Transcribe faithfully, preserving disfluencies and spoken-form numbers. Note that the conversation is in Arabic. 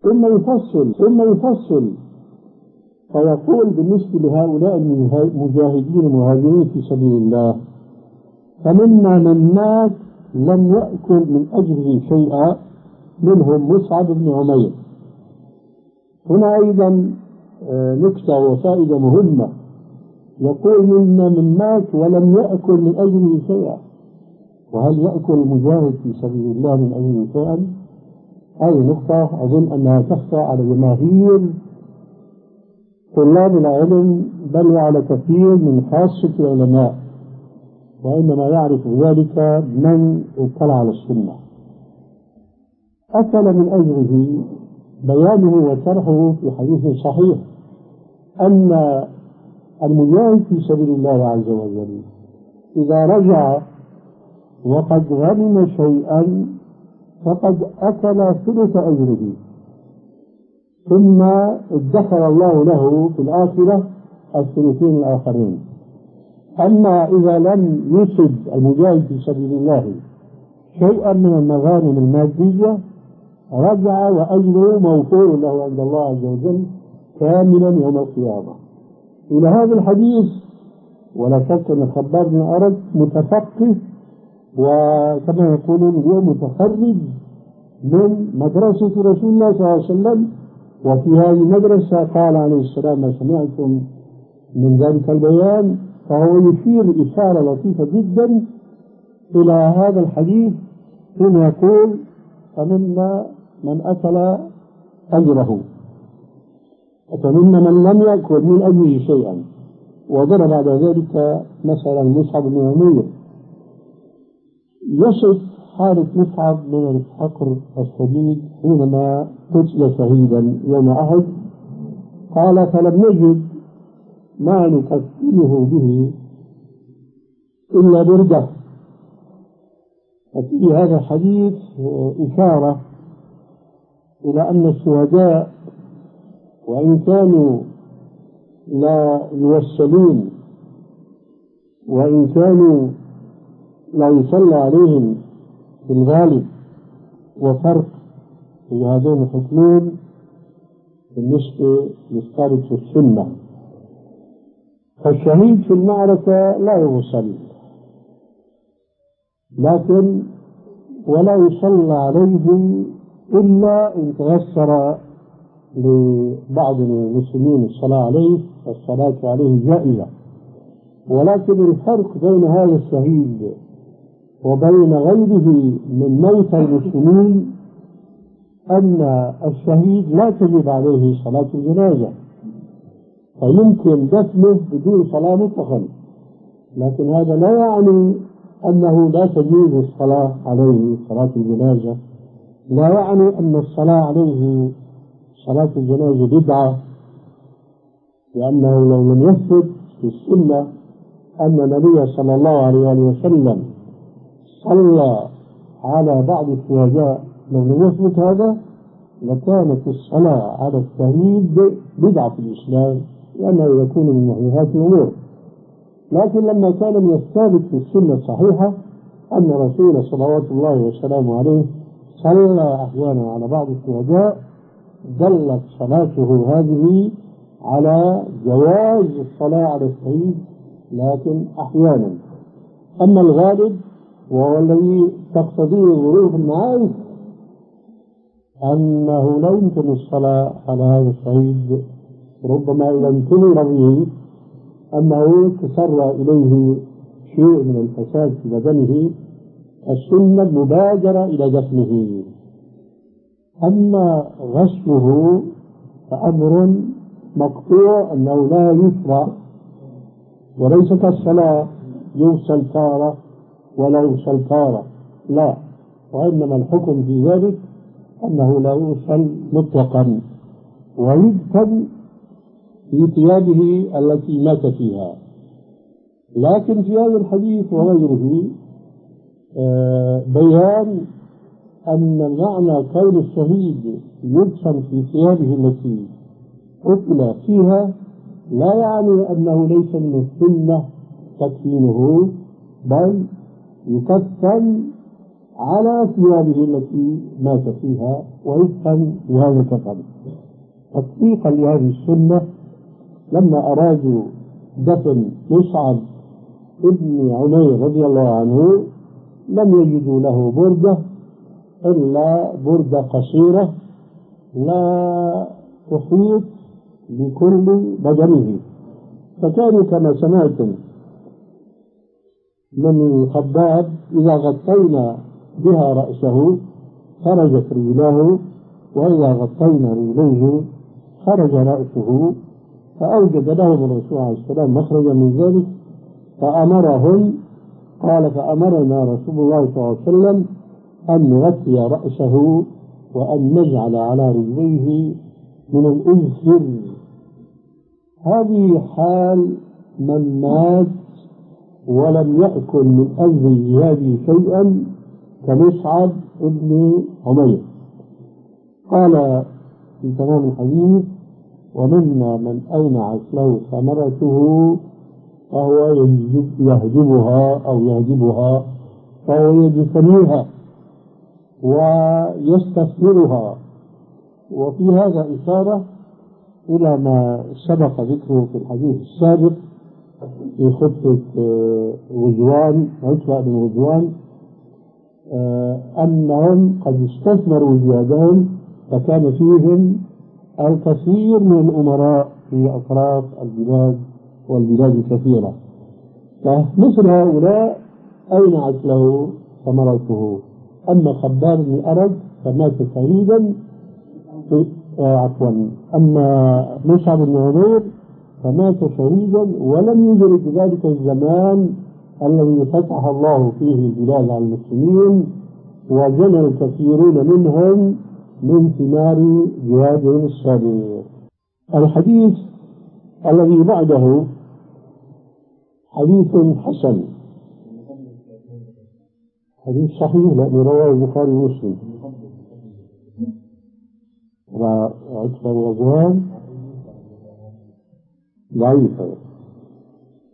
ثم يفصل ثم يفصل فيقول بالنسبة لهؤلاء المجاهدين المهاجرين في سبيل الله: فمنا من مات لم يأكل من أجره شيئا، منهم مصعب بن عمير. هنا أيضا نكتة وفائدة مهمة، يقول منا من مات ولم يأكل من أجره شيئا، وهل يأكل المجاهد في سبيل الله من أجله شيئا؟ هذه نقطة أظن أنها تخفى على جماهير طلاب العلم، بل وعلى كثير من خاصة العلماء، وإنما يعرف ذلك من اطلع على السنة. أكل من أجره بيانه وشرحه في حديث صحيح أن المجاهد في سبيل الله عز وجل إذا رجع وقد غنم شيئا فقد أكل ثلث أجره، ثم ادخر الله له في الآخرة الثلثين الآخرين. أما إذا لم يصب المجاهد في سبيل الله شيئا من المغانم المادية رجع وأجره موفور له عند الله عز وجل كاملا يوم القيامة. إلى هذا الحديث ولا شك أن خباب بن أرد متفقه، وكما يقولون هو متخرج من مدرسة رسول الله صلى الله عليه وسلم، وفي هذه المدرسة قال عليه السلام ما سمعتم من ذلك البيان، فهو يشير إشارة لطيفة جدا إلى هذا الحديث حين يقول: فمنا من أكل أجره، فمنا من لم يأكل من أجله شيئا. وضرب بعد ذلك مثلا مصعب بن عمير، يصف حالة مصعب من الفقر الشديد حينما قتل شهيدا يوم أحد. قال: فلم نجد ما نكفله به إلا بردة. وفي هذا الحديث إشارة إلى أن الشهداء وإن كانوا لا يوسلون وإن كانوا لا يصلى عليهم في الغالب، وفرق في هذين الحكمين بالنسبة للثابت في السنة. فالشهيد في المعركة لا يوصل، لكن ولا يصلى عليه إلا إن تيسر لبعض المسلمين الصلاة عليه، والصلاة عليه جائزة. ولكن الفرق بين هذا الشهيد وبين غيره من موتى المسلمين أن الشهيد لا تجب عليه صلاة الجنازة، فيمكن دفنه بدون صلاة مطلقا، لكن هذا لا يعني أنه لا تجوز الصلاة عليه صلاة الجنازة، لا يعني أن الصلاة عليه صلاة الجنازة بدعة، لأنه لو لم يثبت في السنة أن النبي صلى الله عليه وسلم صلى على بعض الشهداء، لو لم يثبت هذا لكانت الصلاة على الشهيد بدعة في الإسلام، لأنه يكون من محدثات الأمور. لكن لما كان من الثابت في السنة الصحيحة أن رسول صلوات الله وسلامه عليه صلى أحيانا على بعض الشهداء، دلت صلاته هذه على جواز الصلاة على الشهيد، لكن أحيانا. أما الغالب وهو الذي تقتضيه ظروف المعارك أنه لا يمكن الصلاة على هذا الشهيد، ربما إذا انتظر به أنه تسرى إليه شيء من الفساد في بدنه، السنة المبادرة إلى دفنه. أما غسله فأمر مقطوع أنه لا يشرع، وليس كالصلاة يوصل تارة ولا يوصل تارة، لا، وإنما الحكم في ذلك أنه لا يوصل مطلقا، ويدفن في ثيابه التي مات فيها. لكن في هذا الحديث وغيره بيان أن معنى كون الشهيد يدفن في ثيابه التي قتل فيها لا يعني أنه ليس من السنة تكفينه، بل يكفن على ثيابه التي مات فيها وفقا لهذا الكفن. تطبيقا لهذه السنة لما أرادوا دفن مصعب ابن عمير رضي الله عنه لم يجدوا له بردة إلا بردة قصيرة لا تحيط بكل بدنه، فكانوا كما سمعتم من الخباب إذا غطينا بها رأسه خرجت رجلاه، وإذا غطينا رجليه خرج رأسه، فأوجد لهم الرسول عليه السلام مخرجا من ذلك فأمرهم. قال فأمرنا رسول الله صلى الله عليه وسلم أن نغطي رأسه وأن نجعل على رجليه من الأذخر. هذه حال من مات ولم يأكل من أجل هذه شيئا كمصعب ابن عمير. قال في تمام الحديث ومنا من أينعت له ثمرته فهو يهجبها أو يهجبها فهو يجتنيها ويستثمرها. وفي هذا إشارة إلى ما سبق ذكره في الحديث السابق في خطة غزوان عتبة بن غزوان أنهم قد استثمروا جهادهم، فكان فيهم الكثير من الأمراء في أطراف البلاد والبلاد الكثيرة، فمثل هؤلاء أينعت له ثمرته. أما خباب بن الأرد فمات شهيدا عفوا أما مصعب بن عمير فمات شهيدا ولم يدرك ذلك الزمان الذي فتح الله فيه البلاد على المسلمين وجنى الكثيرون منهم من ثمار جهادهم السابق. الحديث الذي بعده حديث حسن، حديث صحيح لأنه رواه البخاري ومسلم. عتبة بن غزوان ضعيف.